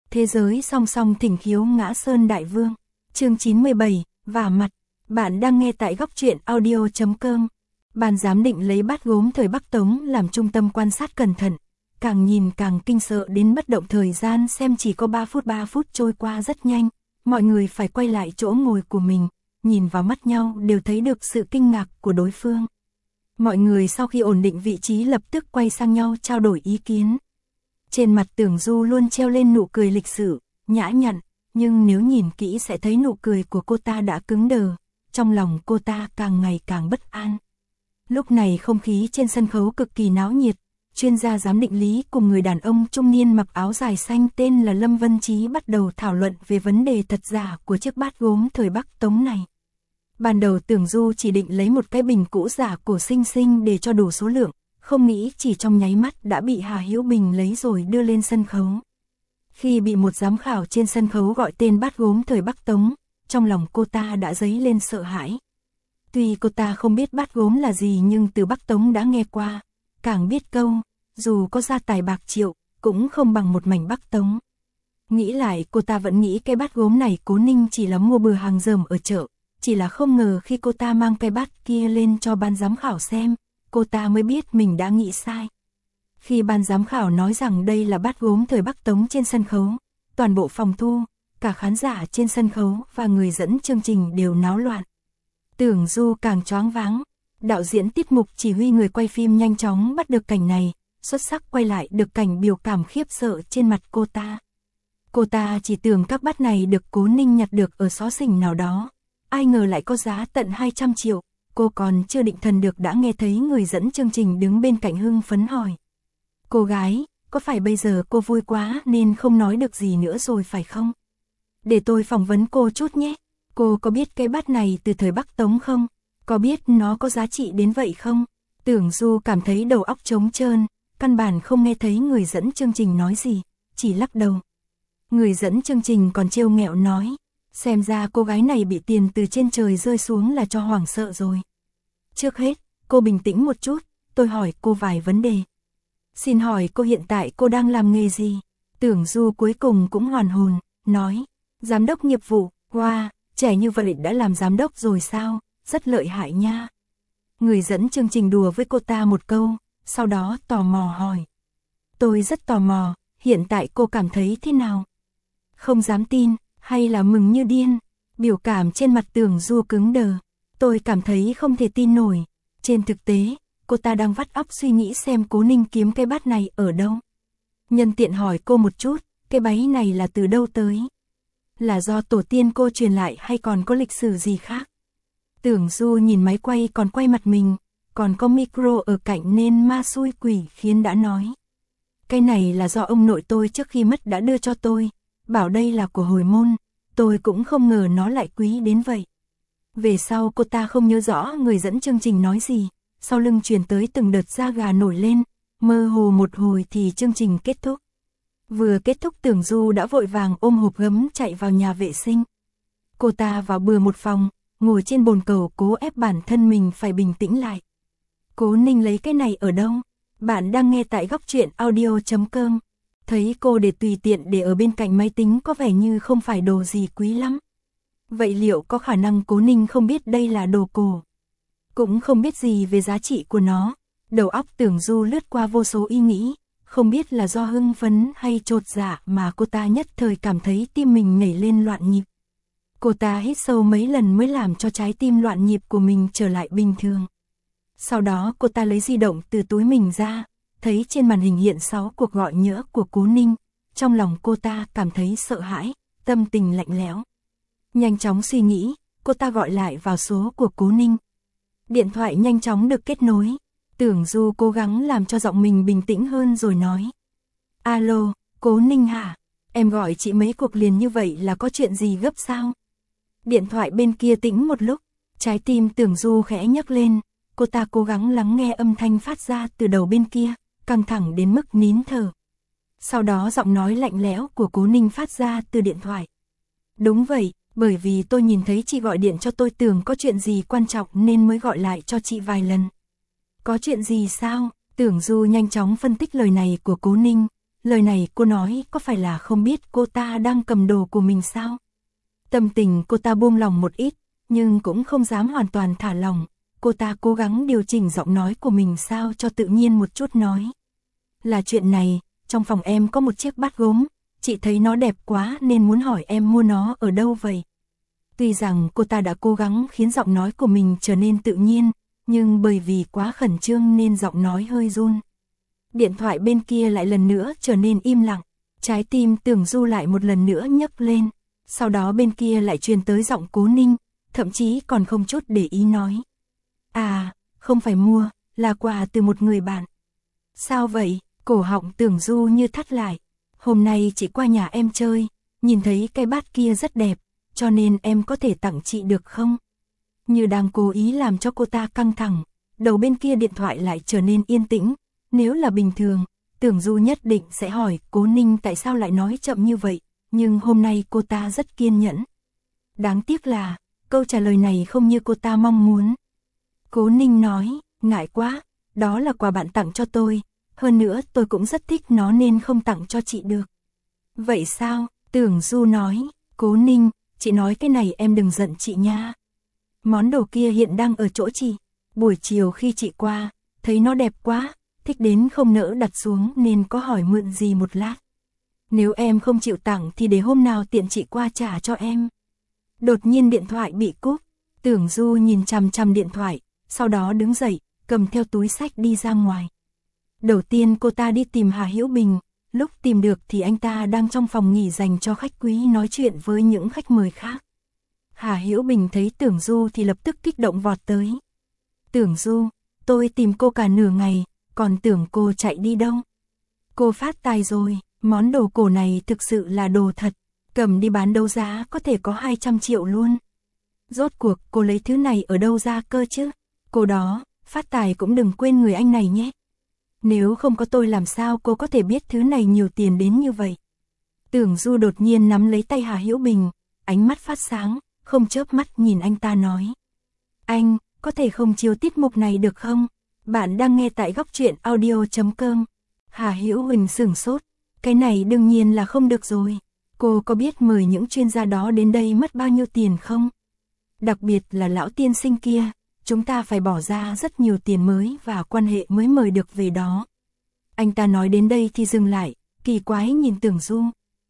Thế giới song song thỉnh khiếu ngã sơn đại vương. Chương 97, vả mặt. Bạn đang nghe tại góc truyện audio.com. Ban giám định lấy bát gốm thời Bắc Tống làm trung tâm quan sát cẩn thận. Càng nhìn càng kinh sợ đến bất động, thời gian xem chỉ có 3 phút trôi qua rất nhanh. Mọi người phải quay lại chỗ ngồi của mình, nhìn vào mắt nhau đều thấy được sự kinh ngạc của đối phương. Mọi người sau khi ổn định vị trí lập tức quay sang nhau trao đổi ý kiến. Trên mặt Tưởng Du luôn treo lên nụ cười lịch sự, nhã nhặn, nhưng nếu nhìn kỹ sẽ thấy nụ cười của cô ta đã cứng đờ, trong lòng cô ta càng ngày càng bất an. Lúc này không khí trên sân khấu cực kỳ náo nhiệt, chuyên gia giám định lý cùng người đàn ông trung niên mặc áo dài xanh tên là Lâm Vân Chí bắt đầu thảo luận về vấn đề thật giả của chiếc bát gốm thời Bắc Tống này. Ban đầu Tưởng Du chỉ định lấy một cái bình cũ giả cổ xinh xinh để cho đủ số lượng, không nghĩ chỉ trong nháy mắt đã bị Hà Hữu Bình lấy rồi đưa lên sân khấu. Khi bị một giám khảo trên sân khấu gọi tên bát gốm thời Bắc Tống, trong lòng cô ta đã dấy lên sợ hãi. Tuy cô ta không biết bát gốm là gì nhưng từ Bắc Tống đã nghe qua, càng biết câu, dù có gia tài bạc triệu, cũng không bằng một mảnh Bắc Tống. Nghĩ lại cô ta vẫn nghĩ cái bát gốm này Cố Ninh chỉ là mua bừa hàng dởm ở chợ, chỉ là không ngờ khi cô ta mang cái bát kia lên cho ban giám khảo xem, cô ta mới biết mình đã nghĩ sai. Khi ban giám khảo nói rằng đây là bát gốm thời Bắc Tống trên sân khấu, toàn bộ phòng thu, cả khán giả trên sân khấu và người dẫn chương trình đều náo loạn. Tưởng Du càng choáng váng, đạo diễn tiết mục chỉ huy người quay phim nhanh chóng bắt được cảnh này, xuất sắc quay lại được cảnh biểu cảm khiếp sợ trên mặt cô ta. Cô ta chỉ tưởng các bát này được Cố Ninh nhặt được ở xó xỉnh nào đó, ai ngờ lại có giá tận 200 triệu. Cô còn chưa định thần được đã nghe thấy người dẫn chương trình đứng bên cạnh hưng phấn hỏi. Cô gái, có phải bây giờ cô vui quá nên không nói được gì nữa rồi phải không? Để tôi phỏng vấn cô chút nhé. Cô có biết cái bát này từ thời Bắc Tống không? Có biết nó có giá trị đến vậy không? Tưởng Du cảm thấy đầu óc trống trơn, căn bản không nghe thấy người dẫn chương trình nói gì, chỉ lắc đầu. Người dẫn chương trình còn trêu nghẹo nói. Xem ra cô gái này bị tiền từ trên trời rơi xuống là cho hoảng sợ rồi. Trước hết, cô bình tĩnh một chút, tôi hỏi cô vài vấn đề. Xin hỏi cô hiện tại cô đang làm nghề gì? Tưởng Du cuối cùng cũng hoàn hồn, nói. Giám đốc nghiệp vụ, wow, trẻ như vậy đã làm giám đốc rồi sao? Rất lợi hại nha. Người dẫn chương trình đùa với cô ta một câu, sau đó tò mò hỏi. Tôi rất tò mò, hiện tại cô cảm thấy thế nào? Không dám tin, hay là mừng như điên? Biểu cảm trên mặt Tưởng Du cứng đờ. Tôi cảm thấy không thể tin nổi. Trên thực tế, cô ta đang vắt óc suy nghĩ xem Cố Ninh kiếm cái bát này ở đâu. Nhân tiện hỏi cô một chút, cái váy này là từ đâu tới? Là do tổ tiên cô truyền lại hay còn có lịch sử gì khác? Tưởng Du nhìn máy quay còn quay mặt mình, còn có micro ở cạnh nên ma xui quỷ khiến đã nói. Cái này là do ông nội tôi trước khi mất đã đưa cho tôi, bảo đây là của hồi môn, tôi cũng không ngờ nó lại quý đến vậy. Về sau cô ta không nhớ rõ người dẫn chương trình nói gì, sau lưng truyền tới từng đợt da gà nổi lên, mơ hồ một hồi thì chương trình kết thúc. Vừa kết thúc Tưởng Du đã vội vàng ôm hộp gấm chạy vào nhà vệ sinh. Cô ta vào bừa một phòng, ngồi trên bồn cầu cố ép bản thân mình phải bình tĩnh lại. Cố Ninh lấy cái này ở đâu? Bạn đang nghe tại góc truyện audio.com. Thấy cô để tùy tiện để ở bên cạnh máy tính có vẻ như không phải đồ gì quý lắm. Vậy liệu có khả năng Cố Ninh không biết đây là đồ cổ? Cũng không biết gì về giá trị của nó. Đầu óc Tưởng Du lướt qua vô số ý nghĩ, không biết là do hưng phấn hay chột dạ mà cô ta nhất thời cảm thấy tim mình nhảy lên loạn nhịp. Cô ta hít sâu mấy lần mới làm cho trái tim loạn nhịp của mình trở lại bình thường. Sau đó cô ta lấy di động từ túi mình ra, thấy trên màn hình hiện 6 cuộc gọi nhỡ của Cố Ninh. Trong lòng cô ta cảm thấy sợ hãi, tâm tình lạnh lẽo. Nhanh chóng suy nghĩ, cô ta gọi lại vào số của Cố Ninh. Điện thoại nhanh chóng được kết nối. Tưởng Du cố gắng làm cho giọng mình bình tĩnh hơn rồi nói. Alo, Cố Ninh hả? Em gọi chị mấy cuộc liền như vậy là có chuyện gì gấp sao? Điện thoại bên kia tĩnh một lúc, trái tim Tưởng Du khẽ nhấc lên. Cô ta cố gắng lắng nghe âm thanh phát ra từ đầu bên kia, căng thẳng đến mức nín thở. Sau đó giọng nói lạnh lẽo của Cố Ninh phát ra từ điện thoại. Đúng vậy, bởi vì tôi nhìn thấy chị gọi điện cho tôi tưởng có chuyện gì quan trọng nên mới gọi lại cho chị vài lần. Có chuyện gì sao? Tưởng Du nhanh chóng phân tích lời này của Cố Ninh. lời này cô nói có phải là không biết cô ta đang cầm đồ của mình sao? Tâm tình cô ta buông lòng một ít, nhưng cũng không dám hoàn toàn thả lòng. Cô ta cố gắng điều chỉnh giọng nói của mình sao cho tự nhiên một chút nói. Là chuyện này, trong phòng em có một chiếc bát gốm, chị thấy nó đẹp quá nên muốn hỏi em mua nó ở đâu vậy? Tuy rằng cô ta đã cố gắng khiến giọng nói của mình trở nên tự nhiên, nhưng bởi vì quá khẩn trương nên giọng nói hơi run. Điện thoại bên kia lại lần nữa trở nên im lặng, trái tim Tưởng Du lại một lần nữa nhấc lên. Sau đó bên kia lại truyền tới giọng Cố Ninh, thậm chí còn không chút để ý nói. À, không phải mua, là quà từ một người bạn. Sao vậy? Cổ họng Tưởng Du như thắt lại. Hôm nay chị qua nhà em chơi, nhìn thấy cái bát kia rất đẹp, cho nên em có thể tặng chị được không? Như đang cố ý làm cho cô ta căng thẳng, đầu bên kia điện thoại lại trở nên yên tĩnh. Nếu là bình thường, Tưởng Du nhất định sẽ hỏi Cố Ninh tại sao lại nói chậm như vậy, nhưng hôm nay cô ta rất kiên nhẫn. Đáng tiếc là, câu trả lời này không như cô ta mong muốn. Cố Ninh nói, ngại quá, đó là quà bạn tặng cho tôi, hơn nữa tôi cũng rất thích nó nên không tặng cho chị được. Vậy sao? Tưởng Du nói, Cố Ninh, chị nói cái này em đừng giận chị nha. Món đồ kia hiện đang ở chỗ chị, buổi chiều khi chị qua, thấy nó đẹp quá, thích đến không nỡ đặt xuống nên có hỏi mượn gì một lát. Nếu em không chịu tặng thì để hôm nào tiện chị qua trả cho em. Đột nhiên điện thoại bị cúp, Tưởng Du nhìn chằm chằm điện thoại, sau đó đứng dậy, cầm theo túi xách đi ra ngoài. Đầu tiên cô ta đi tìm Hà Hữu Bình, lúc tìm được thì anh ta đang trong phòng nghỉ dành cho khách quý nói chuyện với những khách mời khác. Hà Hữu Bình thấy Tưởng Du thì lập tức kích động vọt tới. Tưởng Du, tôi tìm cô cả nửa ngày, còn tưởng cô chạy đi đâu. Cô phát tài rồi, món đồ cổ này thực sự là đồ thật, cầm đi bán đấu giá có thể có 200 triệu luôn. Rốt cuộc cô lấy thứ này ở đâu ra cơ chứ? Cô đó, phát tài cũng đừng quên người anh này nhé. Nếu không có tôi làm sao cô có thể biết thứ này nhiều tiền đến như vậy. Tưởng Du đột nhiên nắm lấy tay Hà Hữu Bình, ánh mắt phát sáng, không chớp mắt nhìn anh ta nói. Anh, có thể không chiếu tiết mục này được không? Bạn đang nghe tại Góc Truyện Audio.com. Hà Hữu Bình sửng sốt, cái này đương nhiên là không được rồi. Cô có biết mời những chuyên gia đó đến đây mất bao nhiêu tiền không? Đặc biệt là lão tiên sinh kia, chúng ta phải bỏ ra rất nhiều tiền mới và quan hệ mới mời được về đó. Anh ta nói đến đây thì dừng lại, kỳ quái nhìn Tưởng Du.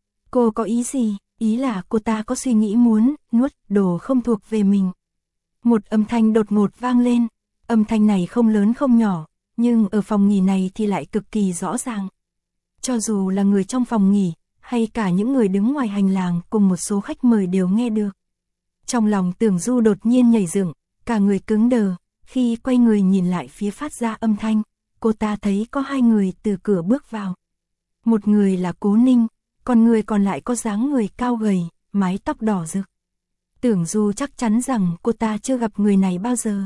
Cô có ý gì? Ý là cô ta có suy nghĩ muốn nuốt đồ không thuộc về mình. Một âm thanh đột ngột vang lên, âm thanh này không lớn không nhỏ, nhưng ở phòng nghỉ này thì lại cực kỳ rõ ràng. Cho dù là người trong phòng nghỉ, hay cả những người đứng ngoài hành lang cùng một số khách mời đều nghe được. Trong lòng Tưởng Du đột nhiên nhảy dựng, cả người cứng đờ, khi quay người nhìn lại phía phát ra âm thanh, cô ta thấy có hai người từ cửa bước vào. Một người là Cố Ninh, còn người còn lại có dáng người cao gầy, mái tóc đỏ rực. Tưởng Du chắc chắn rằng cô ta chưa gặp người này bao giờ.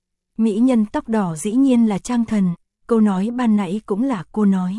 Mỹ nhân tóc đỏ dĩ nhiên là Trang Thần, câu nói ban nãy cũng là cô nói.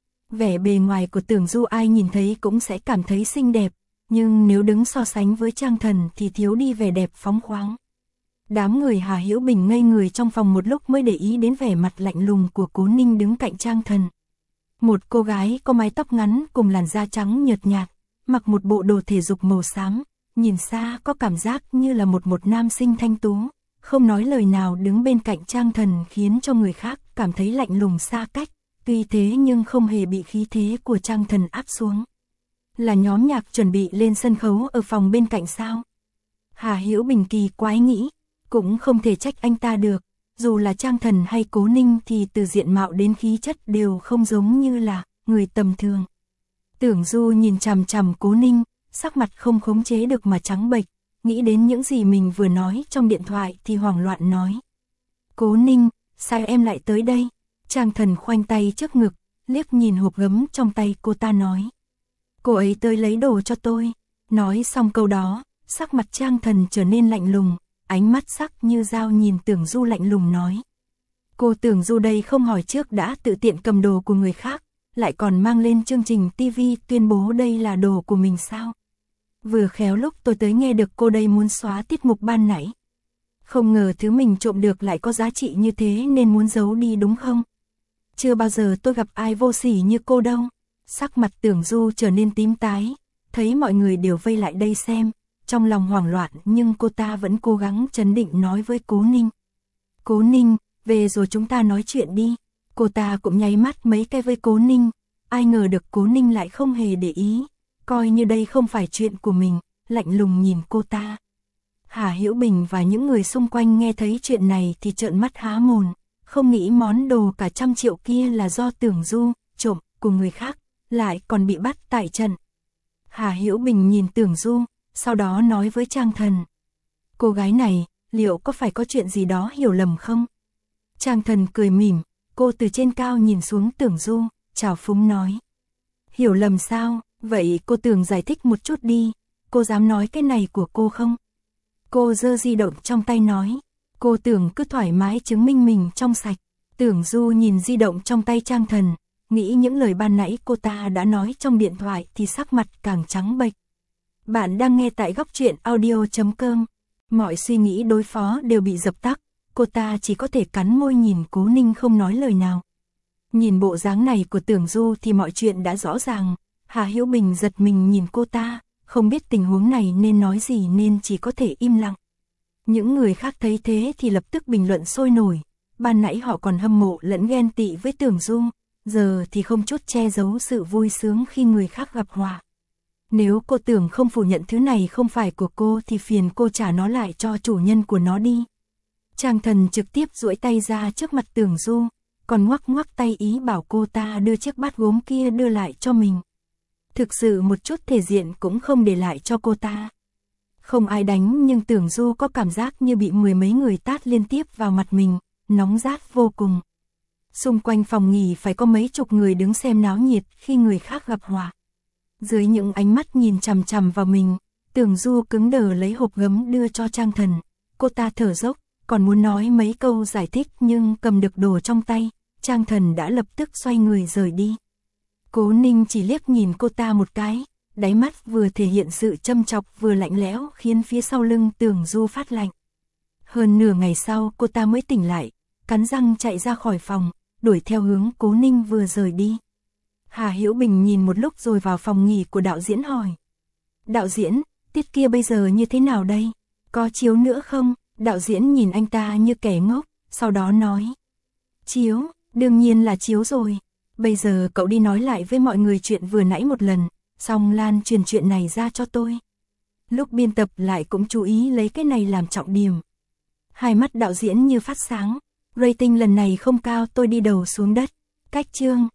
Vẻ bề ngoài của Tưởng Du ai nhìn thấy cũng sẽ cảm thấy xinh đẹp, nhưng nếu đứng so sánh với Trang Thần thì thiếu đi vẻ đẹp phóng khoáng. Đám người Hà Hữu Bình ngây người trong phòng một lúc mới để ý đến vẻ mặt lạnh lùng của Cố Ninh đứng cạnh Trang Thần. Một cô gái có mái tóc ngắn cùng làn da trắng nhợt nhạt, mặc một bộ đồ thể dục màu xám, nhìn xa có cảm giác như là một nam sinh thanh tú, không nói lời nào đứng bên cạnh Trang Thần khiến cho người khác cảm thấy lạnh lùng xa cách, tuy thế nhưng không hề bị khí thế của Trang Thần áp xuống. Là nhóm nhạc chuẩn bị lên sân khấu ở phòng bên cạnh sao? Hà Hữu Bình kỳ quái nghĩ, cũng không thể trách anh ta được, dù là Trang Thần hay Cố Ninh thì từ diện mạo đến khí chất đều không giống như là người tầm thường. Tưởng Du nhìn chằm chằm Cố Ninh, sắc mặt không khống chế được mà trắng bệch, nghĩ đến những gì mình vừa nói trong điện thoại thì hoảng loạn nói. Cố Ninh, sao em lại tới đây? Trang Thần khoanh tay trước ngực, liếc nhìn hộp gấm trong tay cô ta nói. Cô ấy tới lấy đồ cho tôi. Nói xong câu đó, sắc mặt Trang Thần trở nên lạnh lùng, ánh mắt sắc như dao nhìn Tưởng Du lạnh lùng nói. Cô Tưởng Du đây không hỏi trước đã tự tiện cầm đồ của người khác, lại còn mang lên chương trình TV tuyên bố đây là đồ của mình sao? Vừa khéo lúc tôi tới nghe được cô đây muốn xóa tiết mục ban nãy. Không ngờ thứ mình trộm được lại có giá trị như thế nên muốn giấu đi đúng không? Chưa bao giờ tôi gặp ai vô sỉ như cô đâu. Sắc mặt Tưởng Du trở nên tím tái, thấy mọi người đều vây lại đây xem, trong lòng hoảng loạn nhưng cô ta vẫn cố gắng trấn định nói với Cố Ninh. Cố Ninh, về rồi chúng ta nói chuyện đi. Cô ta cũng nháy mắt mấy cái với Cố Ninh, ai ngờ được Cố Ninh lại không hề để ý, coi như đây không phải chuyện của mình, lạnh lùng nhìn cô ta. Hà Hiểu Bình và những người xung quanh nghe thấy chuyện này thì trợn mắt há mồm, không nghĩ món đồ cả 100 triệu kia là do Tưởng Du trộm của người khác, lại còn bị bắt tại trận. Hà Hiểu Bình nhìn Tưởng Du, sau đó nói với Trang Thần. Cô gái này, liệu có phải có chuyện gì đó hiểu lầm không? Trang Thần cười mỉm, cô từ trên cao nhìn xuống Tưởng Du, trào phúng nói. Hiểu lầm sao, vậy cô Tưởng giải thích một chút đi, cô dám nói cái này của cô không? Cô giơ di động trong tay nói, cô Tưởng cứ thoải mái chứng minh mình trong sạch. Tưởng Du nhìn di động trong tay Trang Thần, nghĩ những lời ban nãy cô ta đã nói trong điện thoại thì sắc mặt càng trắng bệch. Bạn đang nghe tại góc truyện audio.com. Mọi suy nghĩ đối phó đều bị dập tắt, cô ta chỉ có thể cắn môi nhìn Cố Ninh không nói lời nào. Nhìn bộ dáng này của Tưởng Du thì mọi chuyện đã rõ ràng, Hà Hiểu Bình giật mình nhìn cô ta, không biết tình huống này nên nói gì nên chỉ có thể im lặng. Những người khác thấy thế thì lập tức bình luận sôi nổi, ban nãy họ còn hâm mộ lẫn ghen tị với Tưởng Du, giờ thì không chút che giấu sự vui sướng khi người khác gặp họa. Nếu cô Tưởng không phủ nhận thứ này không phải của cô thì phiền cô trả nó lại cho chủ nhân của nó đi. Trang Thần trực tiếp duỗi tay ra trước mặt Tưởng Du, còn ngoắc ngoắc tay ý bảo cô ta đưa chiếc bát gốm kia đưa lại cho mình. Thực sự một chút thể diện cũng không để lại cho cô ta. Không ai đánh nhưng Tưởng Du có cảm giác như bị mười mấy người tát liên tiếp vào mặt mình, nóng rát vô cùng. Xung quanh phòng nghỉ phải có mấy chục người đứng xem náo nhiệt khi người khác gặp họa. Dưới những ánh mắt nhìn chằm chằm vào mình, Tưởng Du cứng đờ lấy hộp gấm đưa cho Trang Thần. Cô ta thở dốc, còn muốn nói mấy câu giải thích nhưng cầm được đồ trong tay, Trang Thần đã lập tức xoay người rời đi. Cố Ninh chỉ liếc nhìn cô ta một cái, đáy mắt vừa thể hiện sự châm chọc vừa lạnh lẽo khiến phía sau lưng Tưởng Du phát lạnh. Hơn nửa ngày sau cô ta mới tỉnh lại, cắn răng chạy ra khỏi phòng, đuổi theo hướng Cố Ninh vừa rời đi. Hà Hiểu Bình nhìn một lúc rồi vào phòng nghỉ của đạo diễn hỏi. Đạo diễn, tiết kia bây giờ như thế nào đây? Có chiếu nữa không? Đạo diễn nhìn anh ta như kẻ ngốc, sau đó nói. Chiếu, đương nhiên là chiếu rồi. Bây giờ cậu đi nói lại với mọi người chuyện vừa nãy một lần, xong lan truyền chuyện này ra cho tôi. Lúc biên tập lại cũng chú ý lấy cái này làm trọng điểm. Hai mắt đạo diễn như phát sáng. Rating lần này không cao, tôi đi đầu xuống đất. Cách chương.